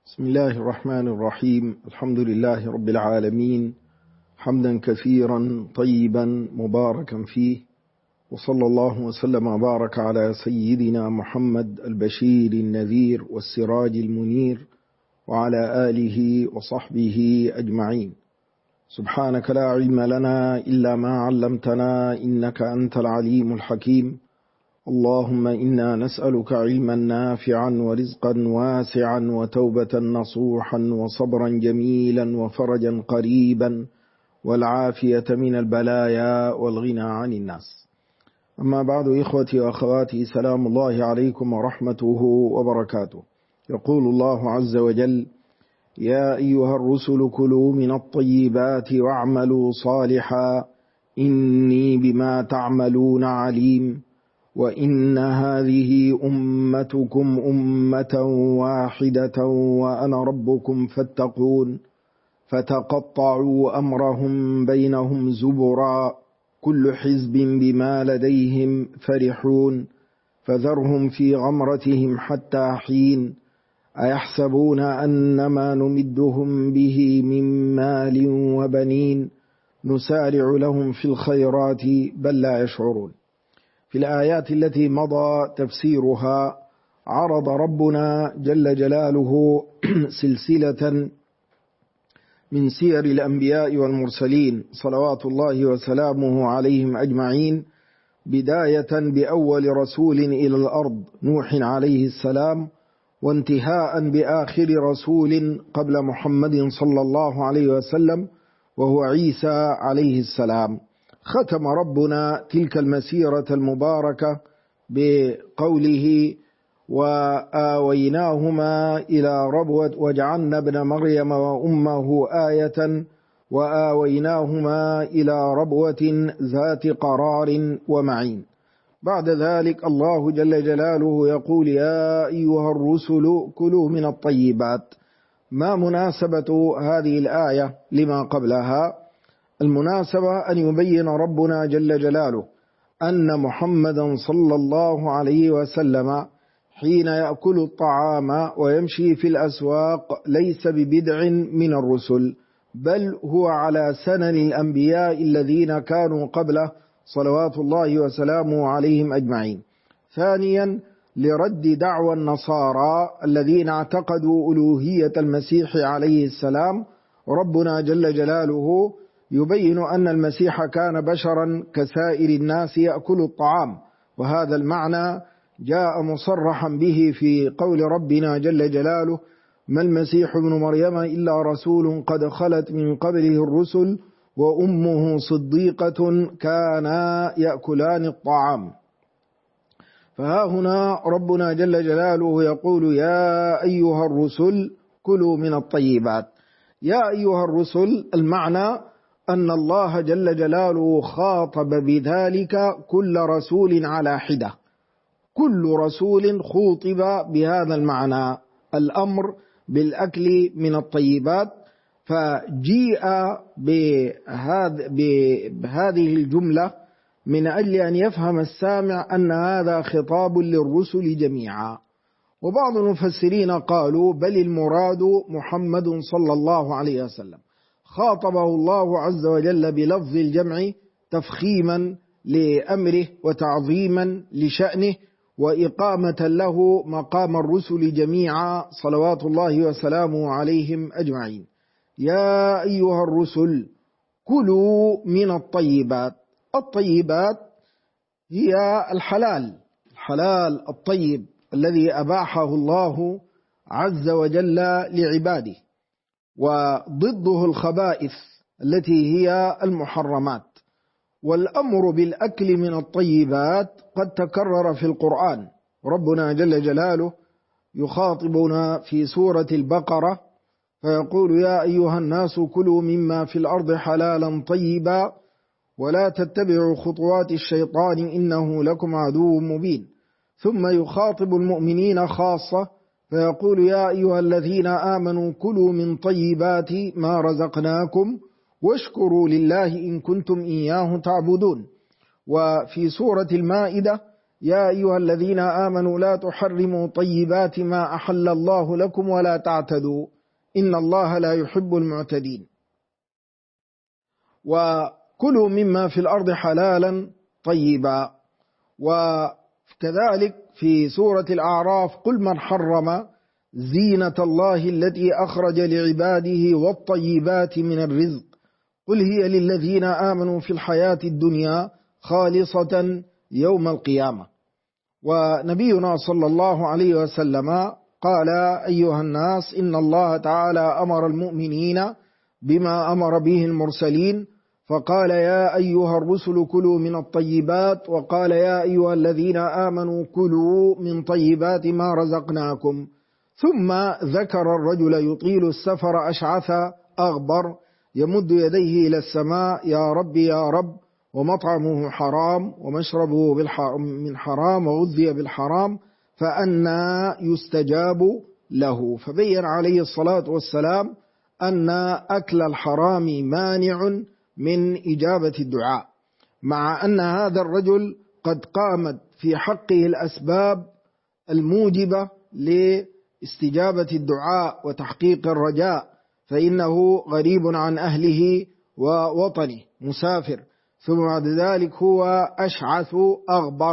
بسم الله الرحمن الرحيم. الحمد لله رب العالمين، حمدا كثيرا طيبا مباركا فيه، وصلى الله وسلم وبارك على سيدنا محمد البشير النذير والسراج المنير وعلى آله وصحبه أجمعين. سبحانك لا علم لنا إلا ما علمتنا إنك أنت العليم الحكيم. اللهم إنا نسألك علما نافعا ورزقا واسعا وتوبة نصوحا وصبرا جميلا وفرجا قريبا والعافية من البلايا والغنى عن الناس. أما بعد، إخوتي وأخواتي، سلام الله عليكم ورحمته وبركاته. يقول الله عز وجل: يا أيها الرسل كلوا من الطيبات واعملوا صالحا إني بما تعملون عليم وإن هذه أمتكم أمة واحدة وأنا ربكم فاتقون فتقطعوا أمرهم بينهم زبرا كل حزب بما لديهم فرحون فذرهم في غمرتهم حتى حين أيحسبون أنما نمدهم به من مال وبنين نسارع لهم في الخيرات بل لا يشعرون. في الآيات التي مضى تفسيرها عرض ربنا جل جلاله سلسلة من سير الأنبياء والمرسلين صلوات الله وسلامه عليهم أجمعين، بداية بأول رسول إلى الأرض نوح عليه السلام، وانتهاء بآخر رسول قبل محمد صلى الله عليه وسلم وهو عيسى عليه السلام. ختم ربنا تلك المسيرة المباركة بقوله: وآويناهما إلى ربوة وجعلنا ابن مريم وأمه آية وآويناهما إلى ربوة ذات قرار ومعين. بعد ذلك الله جل جلاله يقول: يا أيها الرسل كلوا من الطيبات. ما مناسبة هذه الآية لما قبلها؟ المناسبة أن يبين ربنا جل جلاله أن محمدا صلى الله عليه وسلم حين يأكل الطعام ويمشي في الأسواق ليس ببدع من الرسل، بل هو على سنن الأنبياء الذين كانوا قبله صلوات الله وسلامه عليهم أجمعين. ثانيا، لرد دعوى النصارى الذين اعتقدوا ألوهية المسيح عليه السلام، ربنا جل جلاله يبين أن المسيح كان بشرا كسائر الناس يأكل الطعام، وهذا المعنى جاء مصرحا به في قول ربنا جل جلاله: ما المسيح ابن مريم إلا رسول قد خلت من قبله الرسل وأمه صديقة كانا يأكلان الطعام. فها هنا ربنا جل جلاله يقول: يا أيها الرسل كلوا من الطيبات. يا أيها الرسل، المعنى أن الله جل جلاله خاطب بذلك كل رسول على حدة، كل رسول خوطب بهذا المعنى، الأمر بالأكل من الطيبات، فجيء بهذه الجملة من أجل أن يفهم السامع أن هذا خطاب للرسل جميعا. وبعض المفسرين قالوا: بل المراد محمد صلى الله عليه وسلم، خاطبه الله عز وجل بلفظ الجمع تفخيما لأمره وتعظيما لشأنه وإقامة له مقام الرسل جميعا صلوات الله وسلامه عليهم أجمعين. يا أيها الرسل كلوا من الطيبات. الطيبات هي الحلال الطيب الذي أباحه الله عز وجل لعباده، وضده الخبائث التي هي المحرمات. والأمر بالأكل من الطيبات قد تكرر في القرآن. ربنا جل جلاله يخاطبنا في سورة البقرة فيقول: يا أيها الناس كلوا مما في الأرض حلالا طيبا ولا تتبعوا خطوات الشيطان إنه لكم عدو مبين. ثم يخاطب المؤمنين خاصة فيقول: يا أيها الذين آمنوا كلوا من طيبات ما رزقناكم واشكروا لله إن كنتم إياه تعبدون. وفي سورة المائدة يا أيها الذين آمنوا لا تحرموا طيبات ما أحل الله لكم ولا تعتدوا إن الله لا يحب المعتدين. وكلوا مما في الأرض حلالا طيبا. وكذلك في سورة الأعراف قل من حرم زينة الله التي أخرج لعباده والطيبات من الرزق قل هي للذين آمنوا في الحياة الدنيا خالصة يوم القيامة. ونبينا صلى الله عليه وسلم قال أيها الناس إن الله تعالى أمر المؤمنين بما أمر به المرسلين فقال يا أيها الرسل كلوا من الطيبات وقال يا أيها الذين آمنوا كلوا من طيبات ما رزقناكم. ثم ذكر الرجل يطيل السفر أشعث أغبر يمد يديه إلى السماء يا رب يا رب ومطعمه حرام ومشربه من حرام وغذي بالحرام فأنى يستجاب له. فبين عليه الصلاة والسلام أن أكل الحرام مانع من إجابة الدعاء، مع أن هذا الرجل قد قامت في حقه الأسباب الموجبة لاستجابة الدعاء وتحقيق الرجاء، فإنه غريب عن أهله ووطنه مسافر، ثم بعد ذلك هو أشعث أغبر،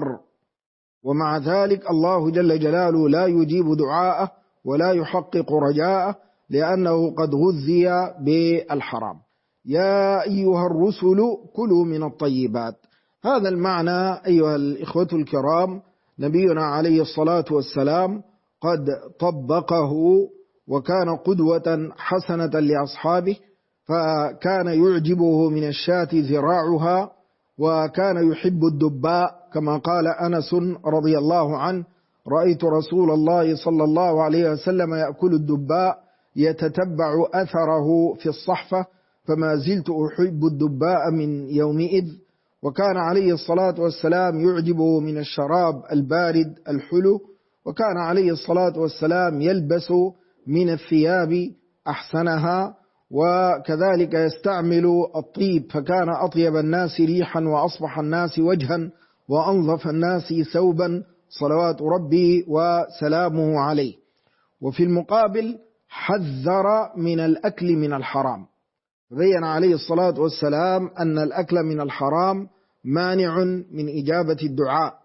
ومع ذلك الله جل جلاله لا يجيب دعاءه ولا يحقق رجاءه لأنه قد غذي بالحرام. يا أيها الرسل كلوا من الطيبات. هذا المعنى أيها الإخوة الكرام نبينا عليه الصلاة والسلام قد طبقه وكان قدوة حسنة لأصحابه، فكان يعجبه من الشاة ذراعها، وكان يحب الدباء كما قال أنس رضي الله عنه رأيت رسول الله صلى الله عليه وسلم يأكل الدباء يتتبع أثره في الصحفة فما زلت أحب الدباء من يومئذ. وكان عليه الصلاة والسلام يعجبه من الشراب البارد الحلو، وكان عليه الصلاة والسلام يلبس من الثياب أحسنها، وكذلك يستعمل الطيب، فكان أطيب الناس ريحا وأصبح الناس وجها وأنظف الناس ثوبا صلوات ربي وسلامه عليه. وفي المقابل حذر من الأكل من الحرام، بين عليه الصلاة والسلام أن الأكل من الحرام مانع من إجابة الدعاء،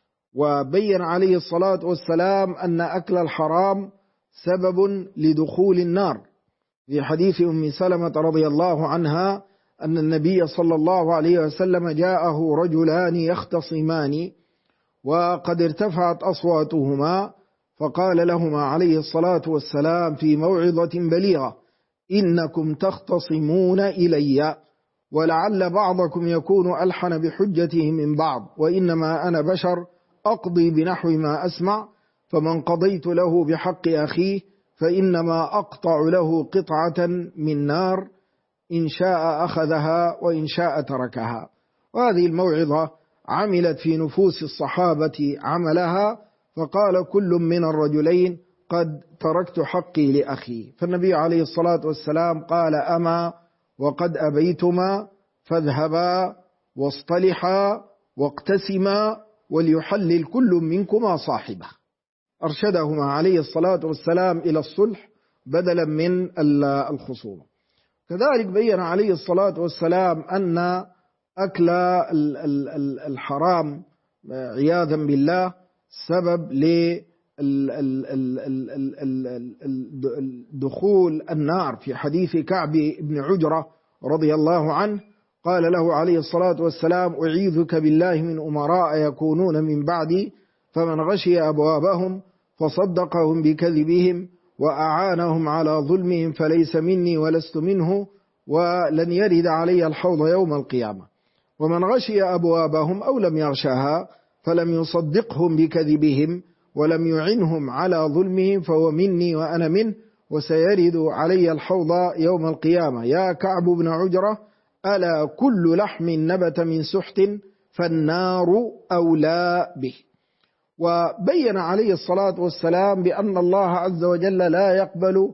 وبين عليه الصلاة والسلام أن أكل الحرام سبب لدخول النار، في حديث أم سلمة رضي الله عنها أن النبي صلى الله عليه وسلم جاءه رجلان يختصمان وقد ارتفعت أصواتهما فقال لهما عليه الصلاة والسلام في موعظة بليغة إنكم تختصمون إلي ولعل بعضكم يكون ألحن بحجته من بعض، وإنما أنا بشر أقضي بنحو ما أسمع، فمن قضيت له بحق أخيه فإنما أقطع له قطعة من نار إن شاء أخذها وإن شاء تركها. وهذه الموعظة عملت في نفوس الصحابة عملها، فقال كل من الرجلين قد تركت حقي لأخي. فالنبي عليه الصلاة والسلام قال أما وقد أبيتما فاذهبا واصطلحا واقتسما وليحلل كل منكما صاحبه. أرشدهما عليه الصلاة والسلام إلى الصلح بدلا من الخصومة. كذلك بين عليه الصلاة والسلام أن أكل الحرام عياذا بالله سبب لدخول النار، في حديث كعب بن عجرة رضي الله عنه قال له عليه الصلاة والسلام أعيذك بالله من أمراء يكونون من بعدي فمن غشي أبوابهم فصدقهم بكذبهم وأعانهم على ظلمهم فليس مني ولست منه ولن يرد علي الحوض يوم القيامة، ومن غشي أبوابهم أو لم يغشها فلم يصدقهم بكذبهم ولم يعنهم على ظلمهم فهو مني وأنا منه وسيرد علي الحوض يوم القيامة. يا كعب بن عجرة ألا كل لحم نبت من سحت فالنار أولى به. وبين عليه الصلاة والسلام بأن الله عز وجل لا يقبل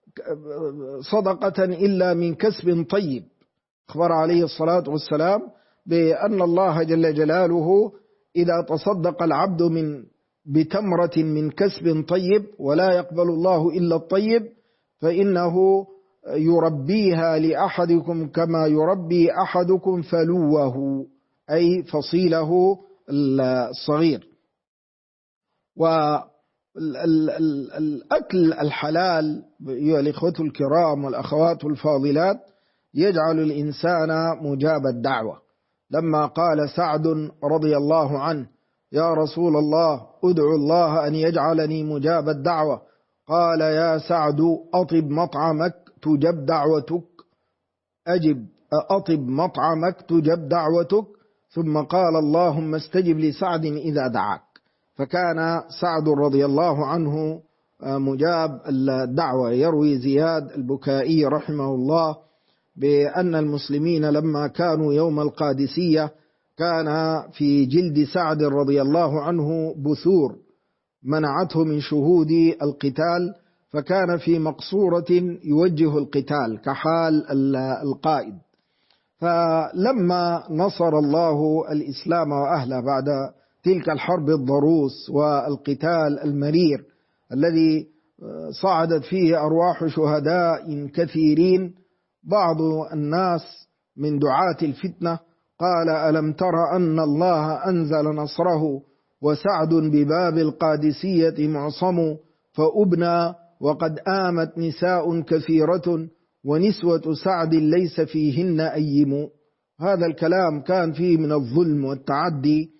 صدقة إلا من كسب طيب. أخبر عليه الصلاة والسلام بأن الله جل جلاله إذا تصدق العبد بتمرة من كسب طيب ولا يقبل الله إلا الطيب فإنه يربيها لأحدكم كما يربي أحدكم فلوه، أي فصيله الصغير. والأكل الحلال أيها الإخوة الكرام والأخوات الفاضلات يجعل الإنسان مجاب الدعوة. لما قال سعد رضي الله عنه: يا رسول الله أدعو الله أن يجعلني مجاب الدعوة، قال: يا سعد أطب مطعمك تجب دعوتك، أطب مطعمك تجب دعوتك. ثم قال: اللهم استجب لسعد إذا دعاك. فكان سعد رضي الله عنه مجاب الدعوة. يروي زياد البكائي رحمه الله بأن المسلمين لما كانوا يوم القادسية كان في جلد سعد رضي الله عنه بثور منعته من شهود القتال، فكان في مقصورة يوجه القتال كحال القائد. فلما نصر الله الإسلام وأهله بعد تلك الحرب الضروس والقتال المرير الذي صعدت فيه أرواح شهداء كثيرين، بعض الناس من دعاة الفتنة قال: ألم تر أن الله أنزل نصره وسعد بباب القادسية معصم، فأبنى وقد آمت نساء كثيرة ونسوة سعد ليس فيهن أيم. هذا الكلام كان فيه من الظلم والتعدي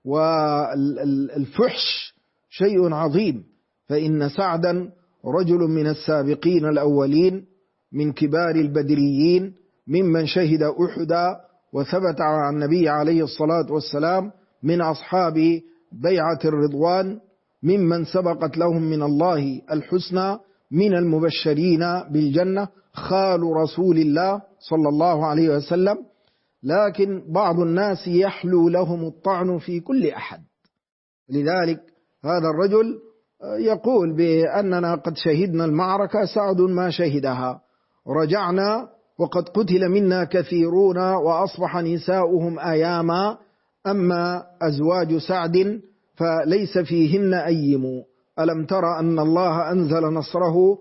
والفحش شيء عظيم، فإن سعدا رجل من السابقين الأولين من كبار البدريين ممن شهد أحدا، وثبت عن النبي عليه الصلاة والسلام من أصحاب بيعة الرضوان ممن سبقت لهم من الله الحسنى، من المبشرين بالجنة، خال رسول الله صلى الله عليه وسلم. لكن بعض الناس يحلو لهم الطعن في كل أحد. لذلك هذا الرجل يقول بأننا قد شهدنا المعركة، سعد ما شهدها، رجعنا وقد قتل منا كثيرون وأصبح نساؤهم أياما، أما أزواج سعد فليس فيهن أيم. ألم تر أن الله أنزل نصره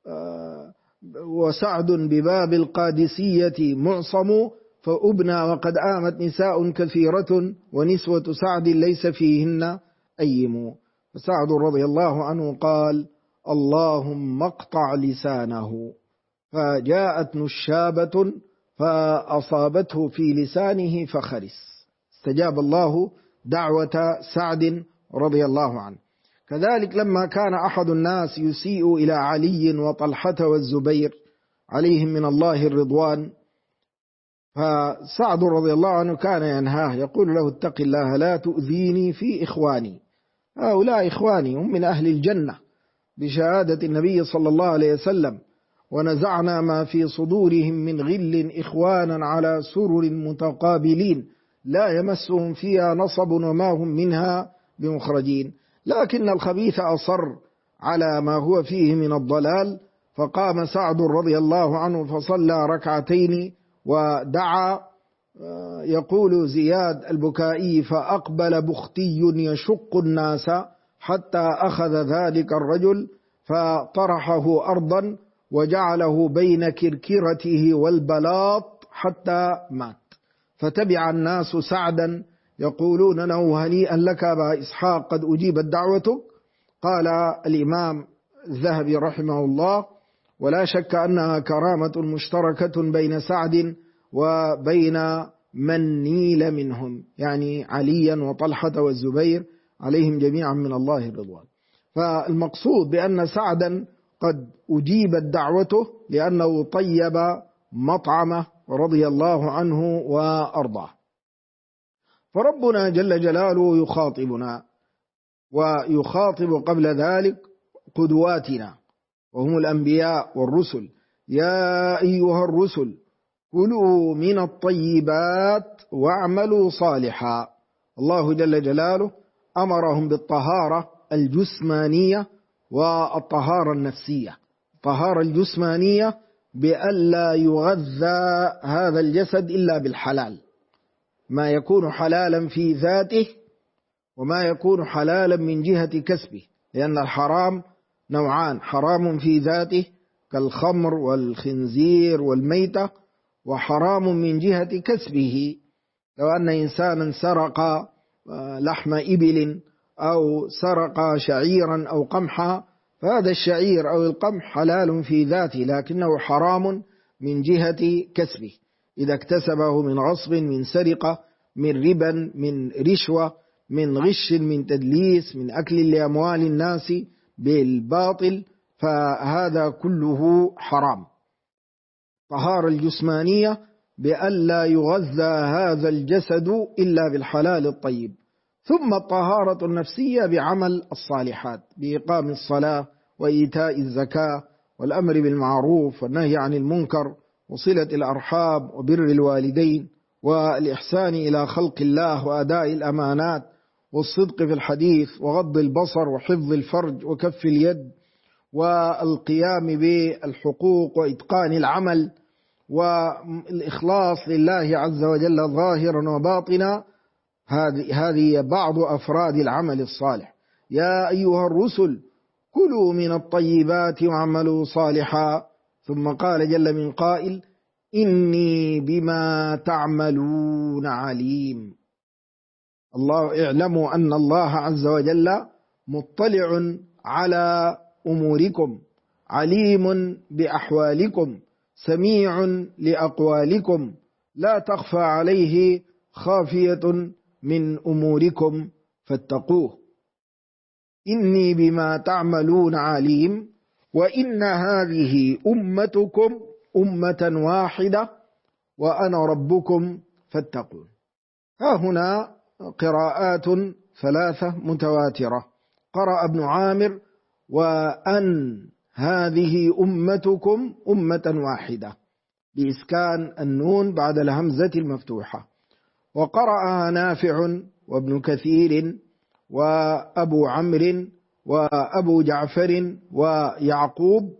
وسعد بباب القادسية معصم، فأبنى وقد آمت نساء كثيرة ونسوة سعد ليس فيهن أيم. فسعد رضي الله عنه قال: اللهم اقطع لسانه، فجاءت نشابة فأصابته في لسانه فخرس. استجاب الله دعوة سعد رضي الله عنه. كذلك لما كان أحد الناس يسيء إلى علي وطلحة والزبير عليهم من الله الرضوان، فسعد رضي الله عنه كان ينهاه، يقول له: اتق الله لا تؤذيني في إخواني، هؤلاء إخواني هم من أهل الجنة بشهادة النبي صلى الله عليه وسلم، ونزعنا ما في صدورهم من غل إخوانا على سرر متقابلين لا يمسهم فيها نصب وما هم منها بمخرجين. لكن الخبيث أصر على ما هو فيه من الضلال، فقام سعد رضي الله عنه فصلى ركعتين ودعا. يقول زياد البكائي: فأقبل بختي يشق الناس حتى أخذ ذلك الرجل فطرحه أرضا وجعله بين كركرته والبلاط حتى مات. فتبع الناس سعدا يقولون له: هنيئا لك أبا إسحاق، قد أجيبت دعوتك. قال الإمام الذهبي رحمه الله: ولا شك أنها كرامة مشتركة بين سعد وبين من نيل منهم، يعني عليا وطلحة والزبير عليهم جميعا من الله الرضوان. فالمقصود بأن سعدا قد أجيبت دعوته لأنه طيب مطعمه رضي الله عنه وأرضاه. فربنا جل جلاله يخاطبنا ويخاطب قبل ذلك قدواتنا وهم الأنبياء والرسل: يا أيها الرسل كلوا من الطيبات واعملوا صالحا. الله جل جلاله أمرهم بالطهارة الجسمانية والطهارة النفسية. الطهارة الجسمانية بألا يغذى هذا الجسد إلا بالحلال، ما يكون حلالا في ذاته وما يكون حلالا من جهة كسبه، لأن الحرام نوعان: حرام في ذاته كالخمر والخنزير والميتة، وحرام من جهة كسبه. لو أن إنسانا سرق لحم إبل أو سرق شعيرا أو قمحا، فهذا الشعير أو القمح حلال في ذاته، لكنه حرام من جهة كسبه، إذا اكتسبه من غصب، من سرقة، من ربا، من رشوة، من غش، من تدليس، من أكل لأموال الناس بالباطل، فهذا كله حرام. طهارة الجسمانية بألا يغذى هذا الجسد إلا بالحلال الطيب، ثم الطهارة النفسية بعمل الصالحات، بإقام الصلاة وإيتاء الزكاة والأمر بالمعروف والنهي عن المنكر وصلة الأرحام وبر الوالدين والإحسان إلى خلق الله وأداء الأمانات والصدق في الحديث وغض البصر وحفظ الفرج وكف اليد والقيام بالحقوق وإتقان العمل والإخلاص لله عز وجل ظاهرا وباطنا. هذه بعض أفراد العمل الصالح. يا أيها الرسل كلوا من الطيبات واعملوا صالحا، ثم قال جل من قائل: إني بما تعملون عليم. الله اعلموا أن الله عز وجل مطلع على أموركم، عليم بأحوالكم، سميع لأقوالكم، لا تخفى عليه خافية من أموركم فاتقوه. إني بما تعملون عليم، وإن هذه أمتكم أمة واحدة وأنا ربكم فاتقون. ها هنا قراءات ثلاثة متواترة. قرأ ابن عامر: وأن هذه أمتكم أمة واحدة، بإسكان النون بعد الهمزة المفتوحة. وقرأها نافع وابن كثير وأبو عمرو وأبو جعفر ويعقوب: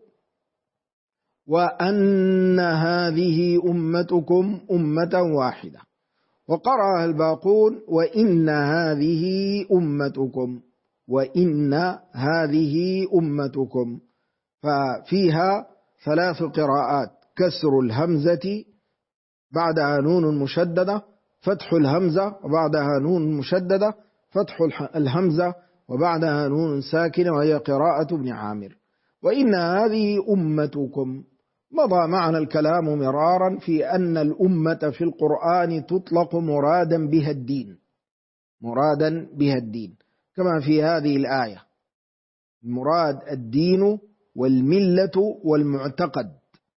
وأن هذه أمتكم أمة واحدة. وقرأها الباقون: وإن هذه أمتكم، وإن هذه أمتكم. ففيها ثلاث قراءات: كسر الهمزة بعدها نون مشددة، فتح الهمزة وبعدها نون مشددة، فتح الهمزة وبعدها نون ساكنة، وهي قراءة ابن عامر. وإن هذه أمتكم. مضى معنا الكلام مرارا في أن الأمة في القرآن تطلق مرادا بها الدين، مرادا بها الدين، كما في هذه الآية: المراد الدين والملة والمعتقد.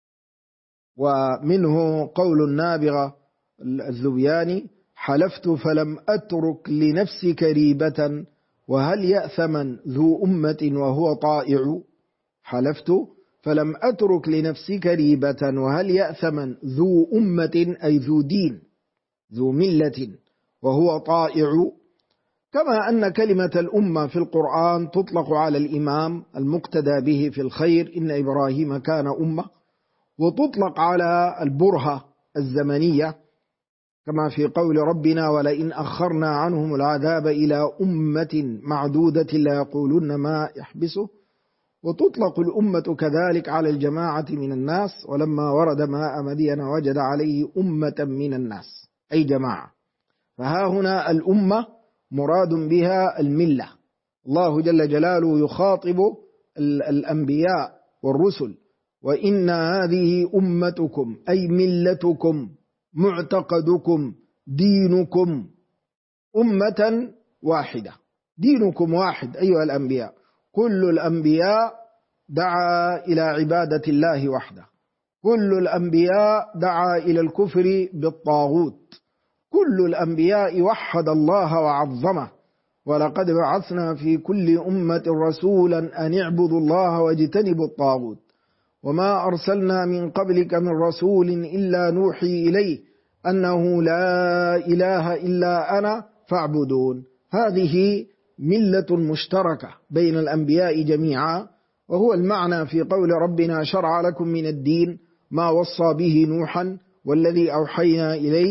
ومنه قول النابغة الذبياني: حلفت فلم أترك لنفسك ريبة، وهل يأثمن ذو أمة وهو طائع. حلفت فلم أترك لنفسك ريبة، وهل يأثمن ذو أمة أي ذو دين، ذو ملة، وهو طائع. كما أن كلمة الأمة في القرآن تطلق على الإمام المقتدى به في الخير، إن إبراهيم كان أمة، وتطلق على البرهة الزمنية، كما في قول ربنا: ولئن أخرنا عنهم العذاب إلى أمة معدودة ليقولن ما يحبسه. وتطلق الأمة كذلك على الجماعة من الناس، ولما ورد ماء مدين وجد عليه أمة من الناس أي جماعة. فها هنا الأمة مراد بها الملة. الله جل جلاله يخاطب الأنبياء والرسل: وإن هذه أمتكم أي ملتكم، معتقدكم، دينكم أمة واحدة. دينكم واحد أيها الأنبياء. كل الأنبياء دعا إلى عبادة الله وحده، كل الأنبياء دعا إلى الكفر بالطاغوت، كل الأنبياء وحد الله وعظمه. ولقد بعثنا في كل أمة رسولا أن اعبدوا الله واجتنبوا الطاغوت، وما أرسلنا من قبلك من رسول إلا نوحي إليه أنه لا إله إلا أنا فاعبدون. هذه ملة مشتركة بين الأنبياء جميعا، وهو المعنى في قول ربنا: شرع لكم من الدين ما وصى به نوحا والذي أوحينا إليك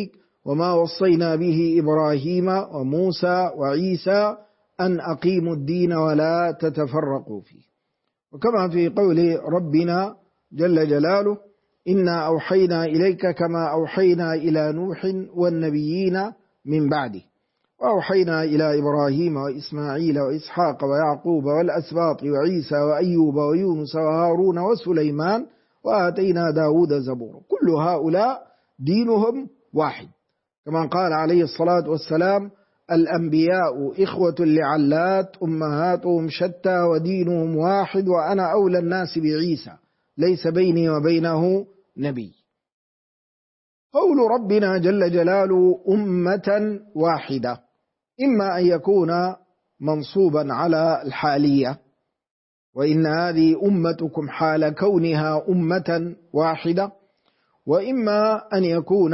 وما وصينا به إبراهيم وموسى وعيسى أن أقيموا الدين ولا تتفرقوا فيه. وكما في قول ربنا جل جلاله: إنا أوحينا إليك كما أوحينا إلى نوح والنبيين من بعده، وأوحينا إلى إبراهيم وإسماعيل وإسحاق ويعقوب والأسباط وعيسى وأيوب ويونس وهارون وسليمان وآتينا داود زبورا. كل هؤلاء دينهم واحد، كما قال عليه الصلاة والسلام: الأنبياء إخوة لعلات أمهاتهم شتى ودينهم واحد وأنا أولى الناس بعيسى ليس بيني وبينه نبي. قول ربنا جل جلاله أمة واحدة إما أن يكون منصوبا على الحالية، وإن هذه أمتكم حال كونها أمة واحدة، وإما أن يكون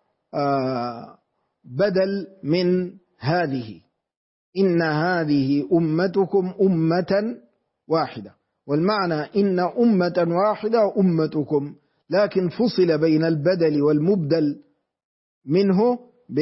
بدل من هذه، إن هذه أمتكم أمة واحدة. والمعنى إن أمة واحدة أمتكم، لكن فصل بين البدل والمبدل منه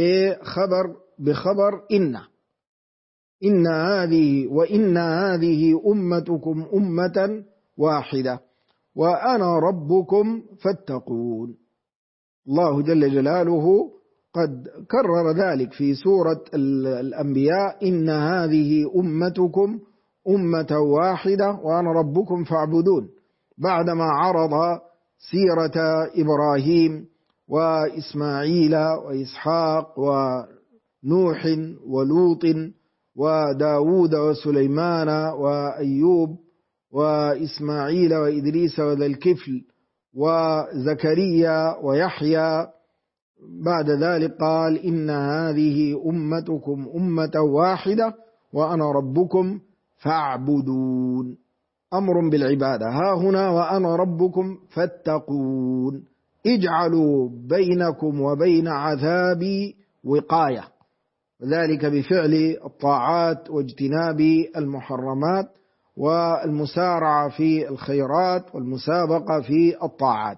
بخبر إن هذه وإن هذه أمتكم أمة واحدة وأنا ربكم فاتقون. الله جل جلاله قد كرر ذلك في سورة الأنبياء: إن هذه أمتكم أمة واحدة وأنا ربكم فاعبدون، بعدما عرض سيرة إبراهيم وإسماعيل وإسحاق ونوح ولوط وداود وسليمان وأيوب وإسماعيل وإدريس وذا الكفل وزكريا ويحيى. بعد ذلك قال: إن هذه أمتكم أمة واحدة وأنا ربكم فاعبدون. أمر بالعبادة ها هنا: وأنا ربكم فاتقون، اجعلوا بينكم وبين عذابي وقاية، وذلك بفعل الطاعات واجتناب المحرمات والمسارعة في الخيرات والمسابقة في الطاعات.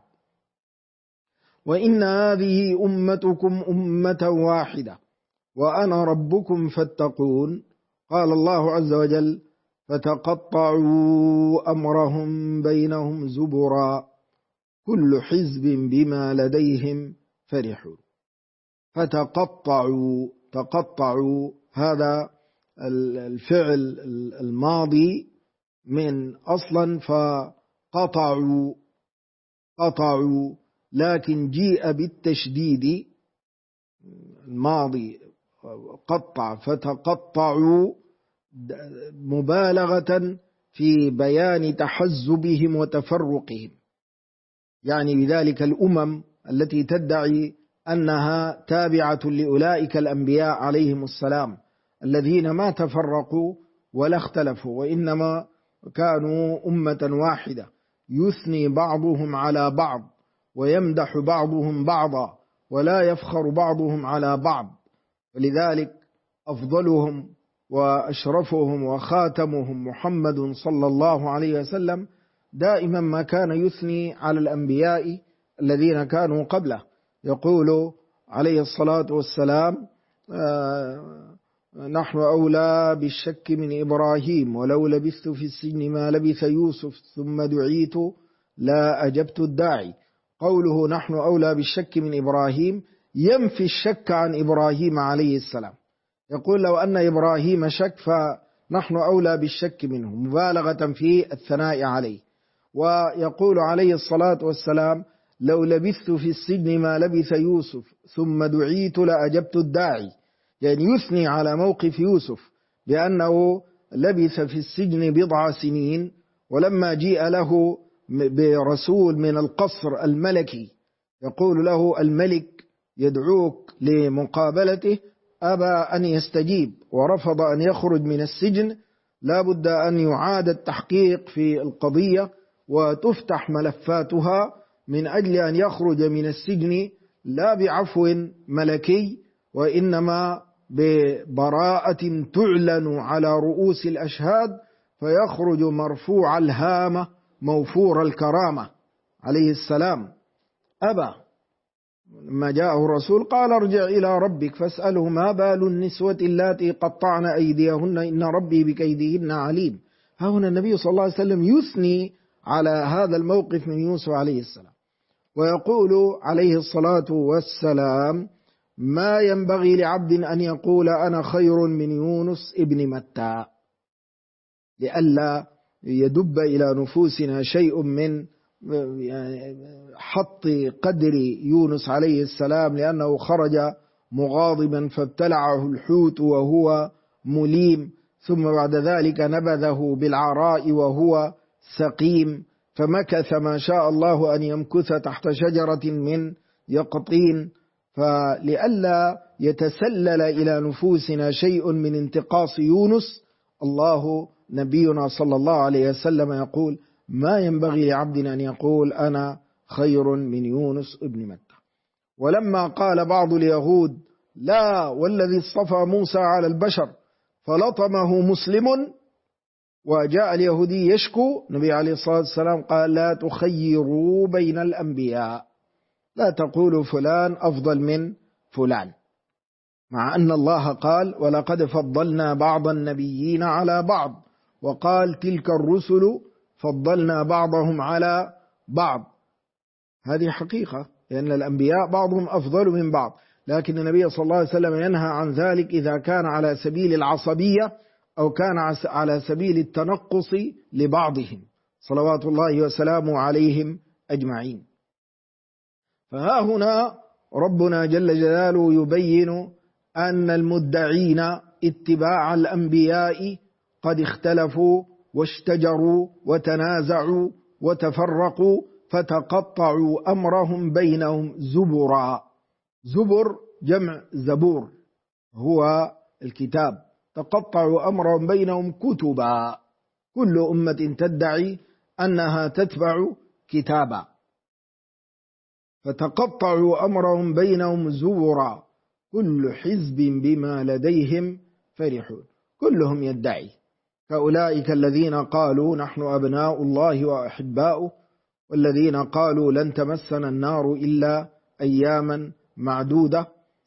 وإن هذه أمتكم أمة واحدة وأنا ربكم فاتقون. قال الله عز وجل: فتقطعوا أمرهم بينهم زبرا كل حزب بما لديهم فرحون. تقطعوا هذا الفعل الماضي من أصلا فقطعوا، لكن جيء بالتشديد. الماضي قطع، فتقطعوا مبالغة في بيان تحزبهم وتفرقهم، يعني بذلك الأمم التي تدعي أنها تابعة لأولئك الأنبياء عليهم السلام الذين ما تفرقوا ولا اختلفوا، وإنما كانوا أمة واحدة يثني بعضهم على بعض ويمدح بعضهم بعضا ولا يفخر بعضهم على بعض. ولذلك أفضلهم وأشرفهم وخاتمهم محمد صلى الله عليه وسلم دائما ما كان يثني على الأنبياء الذين كانوا قبله، يقول عليه الصلاة والسلام: نحن أولى بالشك من إبراهيم ولو لبثت في السجن ما لبث يوسف ثم دعيت لا أجبت الداعي. قوله نحن أولى بالشك من إبراهيم ينفي الشك عن إبراهيم عليه السلام، يقول لو أن إبراهيم شك فنحن أولى بالشك منه، مبالغة في الثناء عليه. ويقول عليه الصلاة والسلام: لو لبثت في السجن ما لبث يوسف ثم دعيت لأجبت الداعي، يعني يثني على موقف يوسف بأنه لبث في السجن بضع سنين، ولما جيء له برسول من القصر الملكي يقول له الملك يدعوك لمقابلته، أبى أن يستجيب ورفض أن يخرج من السجن. لا بد أن يعاد التحقيق في القضية وتفتح ملفاتها من أجل أن يخرج من السجن لا بعفو ملكي، وإنما ببراءة تعلن على رؤوس الأشهاد، فيخرج مرفوع الهامة موفور الكرامة عليه السلام. أبى، لما جاءه الرسول قال ارجع إلى ربك فاسأله ما بال النسوة اللاتي قطعن أيديهن إن ربي بكيدهن عليم. ها هنا النبي صلى الله عليه وسلم يثني على هذا الموقف من يوسف عليه السلام، ويقول عليه الصلاة والسلام ما ينبغي لعبد أن يقول أنا خير من يونس ابن متى، لئلا يدب إلى نفوسنا شيء من حط قدر يونس عليه السلام، لأنه خرج مغاضبا فابتلعه الحوت وهو مليم، ثم بعد ذلك نبذه بالعراء وهو سقيم، فمكث ما شاء الله أن يمكث تحت شجرة من يقطين. فلئلا يتسلل إلى نفوسنا شيء من انتقاص يونس، الله نبينا صلى الله عليه وسلم يقول ما ينبغي لعبد أن يقول أنا خير من يونس ابن متى. ولما قال بعض اليهود لا والذي اصطفى موسى على البشر فلطمه مسلم، وجاء اليهودي يشكو، النبي عليه الصلاة والسلام قال لا تخيروا بين الأنبياء، لا تقولوا فلان أفضل من فلان، مع أن الله قال ولقد فضلنا بعض النبيين على بعض، وقال تلك الرسل فضلنا بعضهم على بعض. هذه حقيقة، لأن الأنبياء بعضهم أفضل من بعض، لكن النبي صلى الله عليه وسلم ينهى عن ذلك إذا كان على سبيل العصبية أو كان على سبيل التنقص لبعضهم صلوات الله وسلامه عليهم أجمعين. فها هنا ربنا جل جلاله يبين أن المدعين اتباع الأنبياء قد اختلفوا واشتجروا وتنازعوا وتفرقوا فتقطعوا أمرهم بينهم زبرا. زبر جمع زبور هو الكتاب، تقطعوا أمرهم بينهم كتبا، كل أمة تدعي أنها تتبع كتابا، فتقطعوا أمرهم بينهم زبرا كل حزب بما لديهم فرحون. كلهم يدعي، فأولئك الذين قالوا نحن أبناء الله وأحباؤه، والذين قالوا لن تمسنا النار إلا أياما معدودة،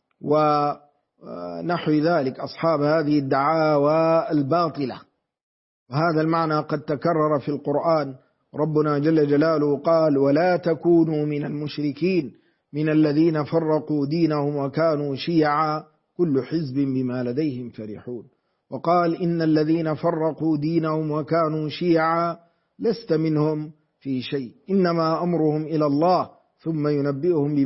ونحو ذلك أصحاب هذه الدعاوى الباطلة. وهذا المعنى قد تكرر في القرآن، ربنا جل جلاله قال ولا تكونوا من المشركين من الذين فرقوا دينهم وكانوا شيعا كل حزب بما لديهم فرحون. وقال إن الذين فرقوا دينهم وكانوا شيعا لست منهم في شيء إنما أمرهم إلى الله ثم ينبئهم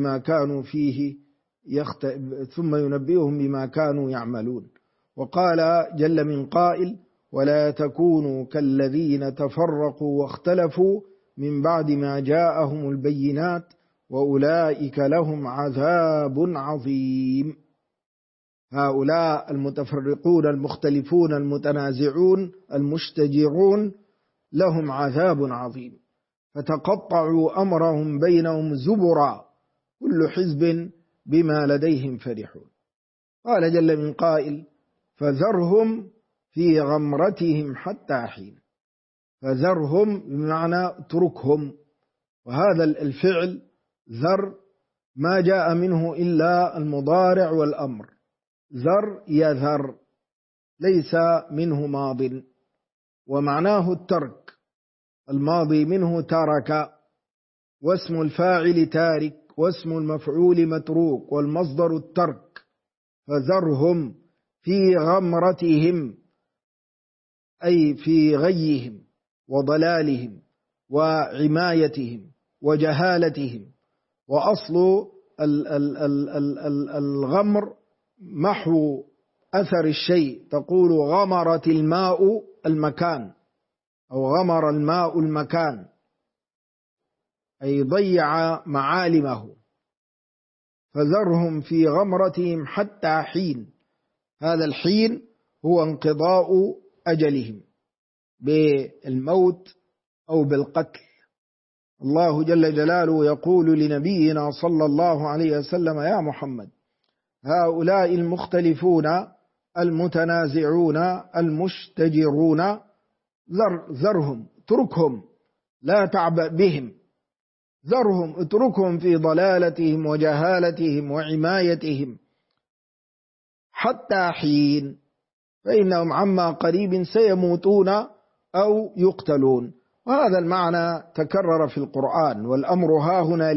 بما كانوا يعملون. وقال جل من قائل ولا تكونوا كالذين تفرقوا واختلفوا من بعد ما جاءهم البينات وأولئك لهم عذاب عظيم. هؤلاء المتفرقون المختلفون المتنازعون المشتجرون لهم عذاب عظيم، فتقطعوا أمرهم بينهم زبرا كل حزب بما لديهم فرحون. قال جل من قائل فذرهم في غمرتهم حتى حين. فذرهم بمعنى اتركهم، وهذا الفعل ذر ما جاء منه إلا المضارع والأمر، ذر يذر ليس منه ماض، ومعناه الترك، الماضي منه ترك، واسم الفاعل تارك، واسم المفعول متروك، والمصدر الترك. فذرهم في غمرتهم أي في غيهم وضلالهم وعمايتهم وجهالتهم. وأصل الغمر محو أثر الشيء، تقول غمرت الماء المكان أو غمر الماء المكان، أي ضيع معالمه. فذرهم في غمرتهم حتى حين، هذا الحين هو انقضاء أجلهم بالموت أو بالقتل. الله جل جلاله يقول لنبينا صلى الله عليه وسلم يا محمد هؤلاء المختلفون المتنازعون المشتجرون ذرهم، اتركهم، لا تعبأ بهم، ذرهم اتركهم في ضلالتهم وجهالتهم وعمايتهم حتى حين، فإنهم عما قريب سيموتون أو يقتلون. وهذا المعنى تكرر في القرآن، والأمر هاهنا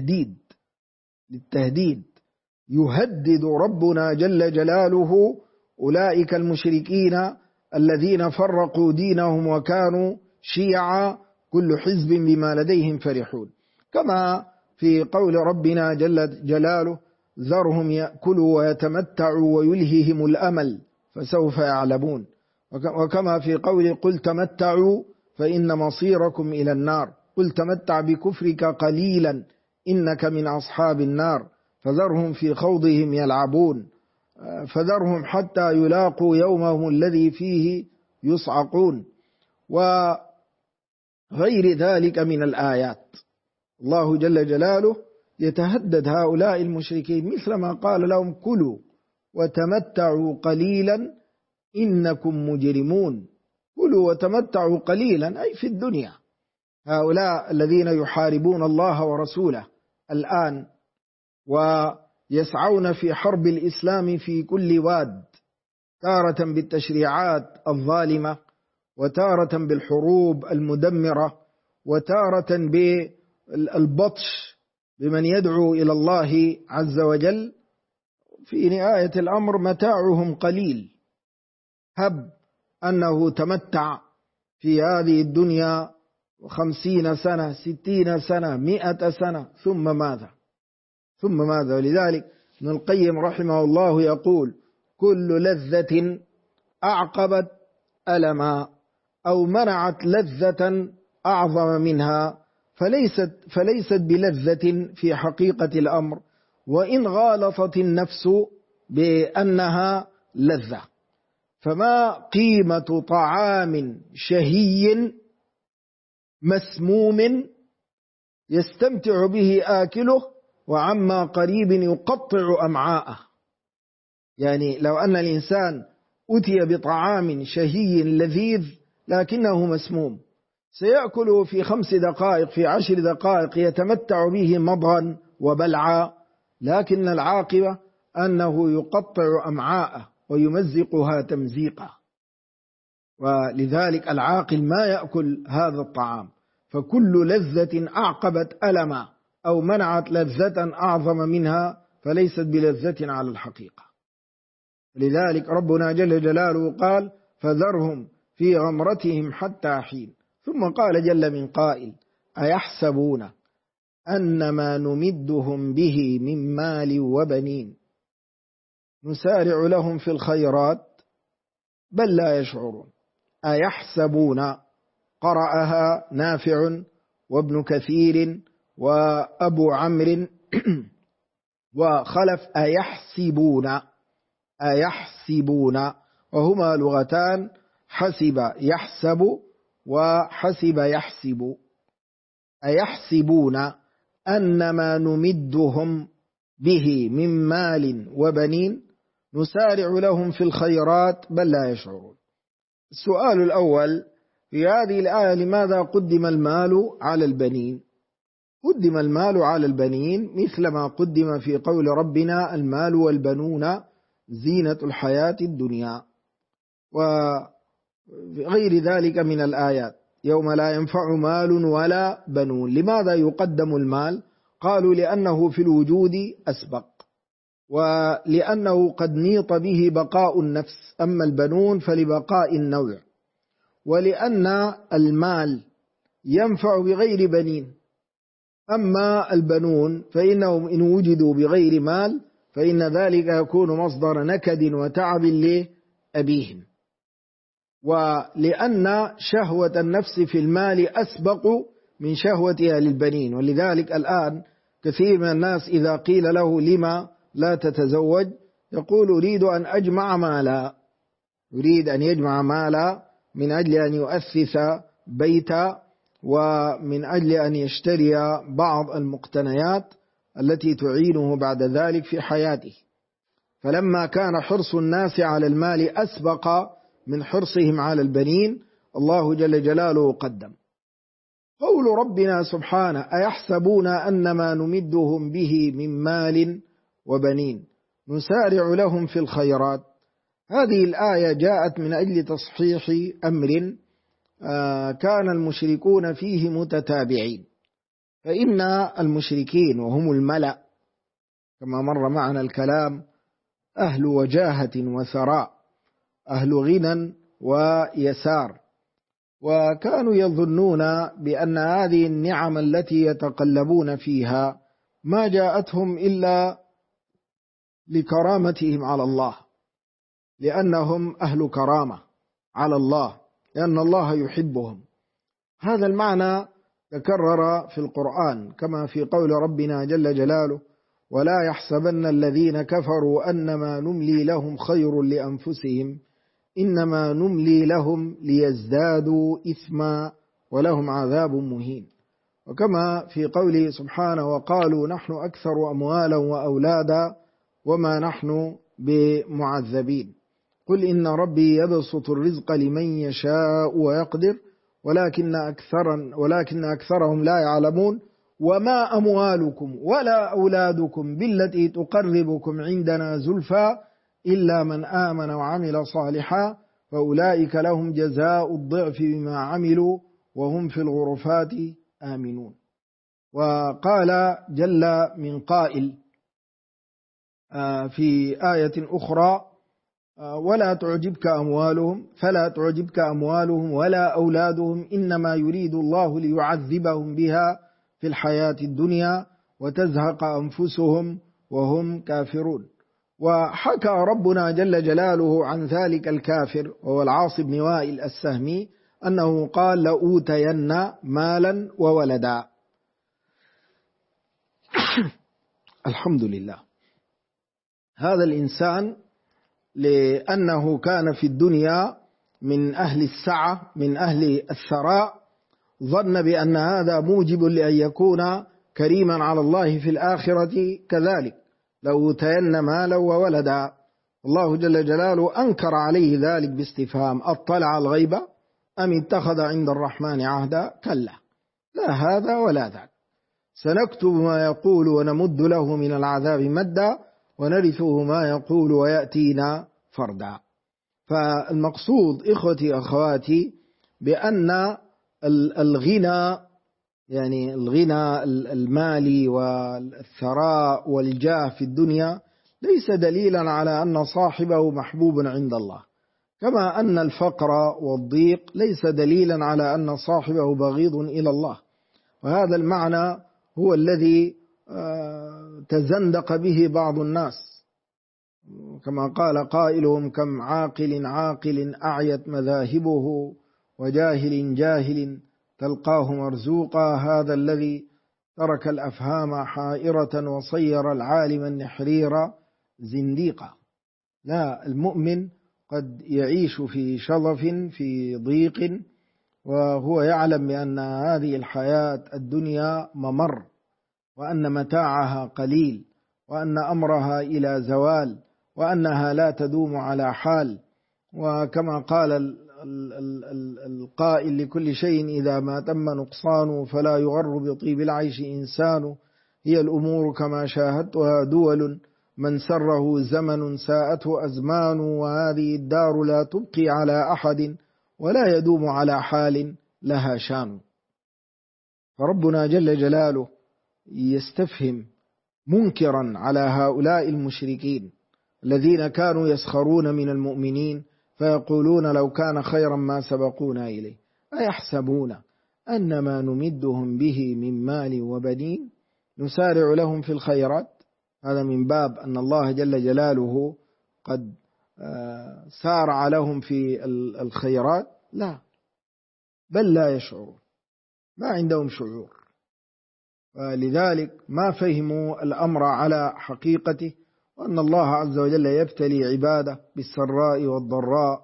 للتهديد. يهدد ربنا جل جلاله أولئك المشركين الذين فرقوا دينهم وكانوا شيعا كل حزب بما لديهم فرحون، كما في قول ربنا جل جلاله ذرهم يأكلوا ويتمتعوا ويلههم الأمل فسوف يعلمون، وكما في قول قل تمتعوا فإن مصيركم إلى النار، قل تمتع بكفرك قليلا إنك من أصحاب النار، فذرهم في خوضهم يلعبون، فذرهم حتى يلاقوا يومهم الذي فيه يصعقون، وغير ذلك من الآيات. الله جل جلاله يتهدد هؤلاء المشركين مثل ما قال لهم كلوا وتمتعوا قليلا إنكم مجرمون. كلوا وتمتعوا قليلا أي في الدنيا. هؤلاء الذين يحاربون الله ورسوله الآن ويسعون في حرب الإسلام في كل واد، تارة بالتشريعات الظالمة، وتارة بالحروب المدمرة، وتارة بالبطش بمن يدعو إلى الله عز وجل. في نهاية الأمر متاعهم قليل. هب أنه تمتع في هذه الدنيا 50 سنة 60 سنة 100 سنة ثم ماذا؟ ولذلك ابن القيم رحمه الله يقول كل لذة أعقبت ألما أو منعت لذة أعظم منها فليست بلذة في حقيقة الأمر، وإن غالطت النفس بأنها لذة. فما قيمة طعام شهي مسموم يستمتع به آكله وعما قريب يقطع أمعاءه؟ يعني لو أن الإنسان أتي بطعام شهي لذيذ لكنه مسموم، سيأكله في 5 دقائق في 10 دقائق يتمتع به مضغا وبلعا، لكن العاقبة أنه يقطع أمعاءه ويمزقها تمزيقا. ولذلك العاقل ما يأكل هذا الطعام. فكل لذة أعقبت ألما أو منعت لذة أعظم منها فليست بلذة على الحقيقة. لذلك ربنا جل جلاله قال فذرهم في غمرتهم حتى حين، ثم قال جل من قائل أيحسبون أنما نمدهم به من مال وبنين نسارع لهم في الخيرات بل لا يشعرون. أيحسبون قرأها نافع وابن كثير وأبو عمرو وخلف أيحسبون وهما لغتان، حسب يحسب وحسب يحسب. أيحسبون أنما نمدهم به من مال وبنين نسارع لهم في الخيرات بل لا يشعرون. السؤال الأول في هذه الآية لماذا قدم المال على البنين؟ قدم المال على البنين مثل ما قدم في قول ربنا المال والبنون زينة الحياة الدنيا وغير ذلك من الآيات يوم لا ينفع مال ولا بنون. لماذا يقدم المال؟ قالوا لأنه في الوجود أسبق، ولأنه قد نيط به بقاء النفس، أما البنون فلبقاء النوع، ولأن المال ينفع بغير بنين، أما البنون فإنهم إن وجدوا بغير مال فإن ذلك يكون مصدر نكد وتعب لأبيهم، ولأن شهوة النفس في المال أسبق من شهوتها للبنين. ولذلك الآن كثير من الناس إذا قيل له لما لا تتزوج يقول أريد أن أجمع مالا، يريد أن يجمع مالا من أجل أن يؤسس بيتا ومن أجل أن يشتري بعض المقتنيات التي تعينه بعد ذلك في حياته. فلما كان حرص الناس على المال أسبق من حرصهم على البنين الله جل جلاله قدم. قول ربنا سبحانه: أيحسبون أنما نمدهم به من مال وبنين نسارع لهم في الخيرات. هذه الآية جاءت من أجل تصحيح أمر كان المشركون فيه متتابعين. فإن المشركين وهم الملأ كما مر معنا الكلام أهل وجاهة وثراء، أهل غنى ويسار، وكانوا يظنون بأن هذه النعم التي يتقلبون فيها ما جاءتهم إلا لكرامتهم على الله، لأنهم أهل كرامة على الله، لأن الله يحبهم. هذا المعنى تكرر في القرآن كما في قول ربنا جل جلاله: ولا يحسبن الذين كفروا أنما نملي لهم خير لأنفسهم إنما نملي لهم ليزدادوا إثما ولهم عذاب مهين. وكما في قوله سبحانه: وقالوا نحن أكثر أموالا وأولادا وما نحن بمعذبين قل إن ربي يبسط الرزق لمن يشاء ويقدر ولكن أكثرهم لا يعلمون وما أموالكم ولا أولادكم بالتي تقربكم عندنا زلفى إلا من آمن وعمل صالحا فأولئك لهم جزاء الضعف بما عملوا وهم في الغرفات آمنون. وقال جل من قائل في آية أخرى: ولا تعجبك أموالهم ولا أولادهم إنما يريد الله ليعذبهم بها في الحياة الدنيا وتزهق أنفسهم وهم كافرون. وحكى ربنا جل جلاله عن ذلك الكافر وهو العاص بن وائل السهمي أنه قال: لأوتين مالا وولدا. الحمد لله. هذا الإنسان لأنه كان في الدنيا من أهل السعة من أهل الثراء ظن بأن هذا موجب لأن يكون كريما على الله في الآخرة كذلك: لأوتين مالا وولدا. الله جل جلاله أنكر عليه ذلك باستفهام: أطلع الغيب أم اتخذ عند الرحمن عهدا؟ كلا، لا هذا ولا ذاك، سنكتب ما يقول ونمد له من العذاب مدا ونرثه ما يقول ويأتينا فردا. فالمقصود إخوتي أخواتي بأن الغنى، يعني الغنى المالي والثراء والجاه في الدنيا، ليس دليلا على أن صاحبه محبوب عند الله، كما أن الفقر والضيق ليس دليلا على أن صاحبه بغيض إلى الله. وهذا المعنى هو الذي تزندق به بعض الناس، كما قال قائلهم: كم عاقل أعيت مذاهبه وجاهل تلقاه مرزوقا هذا الذي ترك الأفهام حائرة وصير العالم النحرير زنديقا. لا، المؤمن قد يعيش في شظف في ضيق وهو يعلم بأن هذه الحياة الدنيا ممر، وأن متاعها قليل، وأن أمرها إلى زوال، وأنها لا تدوم على حال. وكما قال القائل: لكل شيء إذا ما تم نقصانه فلا يغر بطيب العيش إنسان، هي الأمور كما شاهدتها دول، من سره زمن ساءته أزمان، وهذه الدار لا تبقي على أحد ولا يدوم على حال لها شان. فربنا جل جلاله يستفهم منكرا على هؤلاء المشركين الذين كانوا يسخرون من المؤمنين فيقولون: لو كان خيرا ما سبقونا إليه، أيحسبون أنما نمدهم به من مال وبنين نسارع لهم في الخيرات. هذا من باب أن الله جل جلاله قد سارع لهم في الخيرات؟ لا، بل لا يشعرون، ما عندهم شعور، ولذلك ما فهموا الأمر على حقيقته، وأن الله عز وجل يبتلي عباده بالسراء والضراء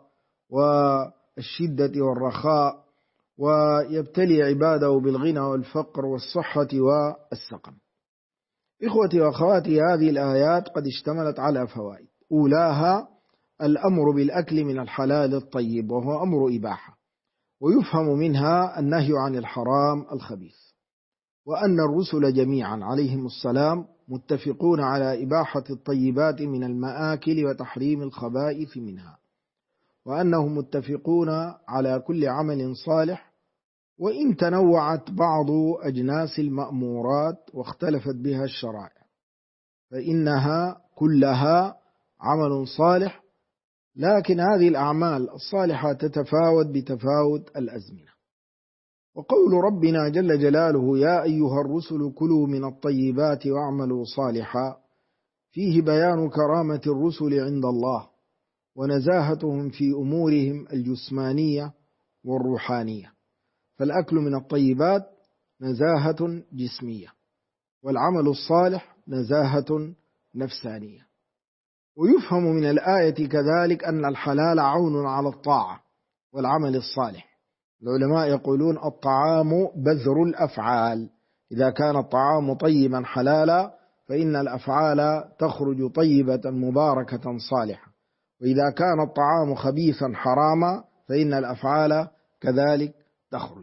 والشدة والرخاء، ويبتلي عباده بالغنى والفقر والصحة والسقم. إخوتي وأخواتي، هذه الآيات قد اشتملت على فوائد، أولاها الأمر بالأكل من الحلال الطيب وهو أمر إباحة، ويفهم منها النهي عن الحرام الخبيث، وأن الرسل جميعا عليهم السلام متفقون على إباحة الطيبات من المآكل وتحريم الخبائث منها، وأنهم متفقون على كل عمل صالح، وإن تنوعت بعض أجناس المأمورات واختلفت بها الشرائع فإنها كلها عمل صالح، لكن هذه الأعمال الصالحة تتفاوت بتفاوت الأزمنة. وقول ربنا جل جلاله يا أيها الرسل كلوا من الطيبات واعملوا صالحا فيه بيان كرامة الرسل عند الله ونزاهتهم في أمورهم الجسمانية والروحانية، فالأكل من الطيبات نزاهة جسمية، والعمل الصالح نزاهة نفسانية. ويفهم من الآية كذلك أن الحلال عون على الطاعة والعمل الصالح. العلماء يقولون الطعام بذر الأفعال، إذا كان الطعام طيبا حلالا فإن الأفعال تخرج طيبة مباركة صالحة، وإذا كان الطعام خبيثا حراما فإن الأفعال كذلك تخرج.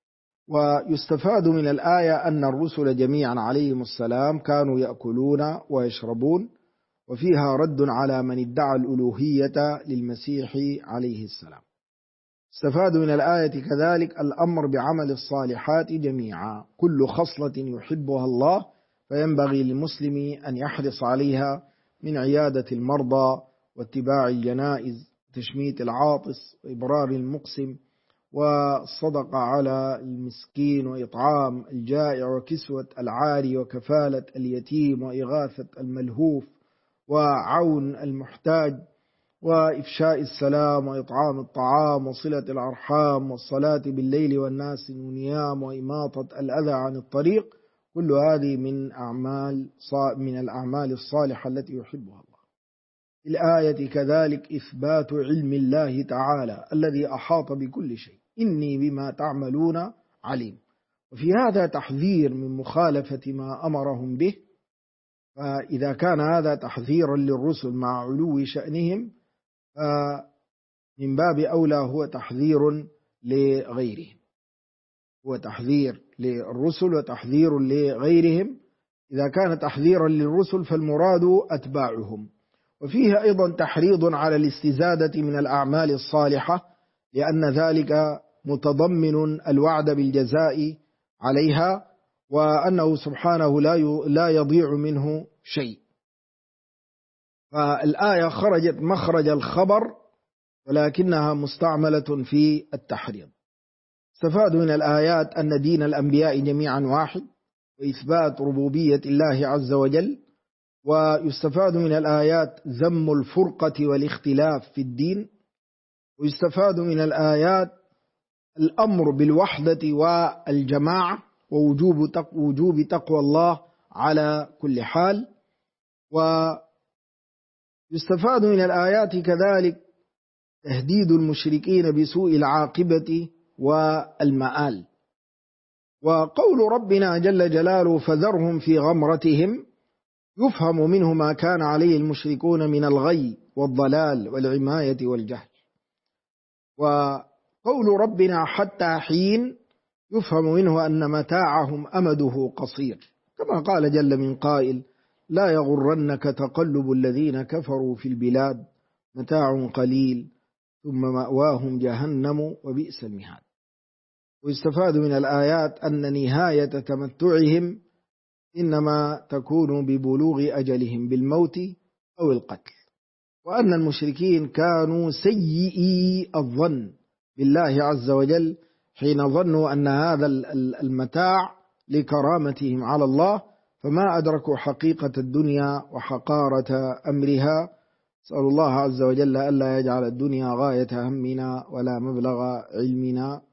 ويستفاد من الآية أن الرسل جميعا عليهم السلام كانوا يأكلون ويشربون، وفيها رد على من ادعى الألوهية للمسيح عليه السلام. استفاد من الآية كذلك الأمر بعمل الصالحات جميعا، كل خصلة يحبها الله فينبغي للمسلم أن يحرص عليها من عيادة المرضى واتباع الجنائز وتشميت العاطس وإبرار المقسم والصدقة على المسكين وإطعام الجائع وكسوة العاري وكفالة اليتيم وإغاثة الملهوف وعون المحتاج وإفشاء السلام وإطعام الطعام وصلة الأرحام والصلاة بالليل والناس نيام وإماطة الأذى عن الطريق، كل هذه من الأعمال الصالحة التي يحبها الله. الآية كذلك إثبات علم الله تعالى الذي أحاط بكل شيء، إني بما تعملون عليم، وفي هذا تحذير من مخالفة ما أمرهم به. فإذا كان هذا تحذيرا للرسل مع علو شأنهم من باب أولى هو تحذير لغيرهم، هو تحذير للرسل وتحذير لغيرهم. إذا كان تحذيرا للرسل فالمراد أتباعهم. وفيه أيضا تحريض على الاستزادة من الأعمال الصالحة، لأن ذلك متضمن الوعد بالجزاء عليها، وأنه سبحانه لا يضيع منه شيء. فالآية خرجت مخرج الخبر ولكنها مستعملة في التحريض. استفاد من الآيات أن دين الأنبياء جميعا واحد، وإثبات ربوبية الله عز وجل. ويستفاد من الآيات ذم الفرقة والاختلاف في الدين. ويستفاد من الآيات الأمر بالوحدة والجماعة ووجوب تقوى الله على كل حال. ويستفاد من الآيات كذلك تهديد المشركين بسوء العاقبة والمآل. وقول ربنا جل جلاله فذرهم في غمرتهم يفهم منه ما كان عليه المشركون من والضلال والعماية والجهل. وقول ربنا حتى حين يفهم منه أن متاعهم أمده قصير، كما قال جل من قائل لا يغرنك تقلب الذين كفروا في البلاد متاع قليل ثم مأواهم جهنم وبئس المهاد. ويستفاد من الآيات أن نهاية تمتعهم إنما تكون ببلوغ أجلهم بالموت أو القتل، وأن المشركين كانوا سيئي الظن بالله عز وجل حين ظنوا أن هذا المتاع لكرامتهم على الله، فما أدركوا حقيقة الدنيا وحقارة أمرها. أسأل الله عز وجل ألا يجعل الدنيا غاية همنا ولا مبلغ علمنا.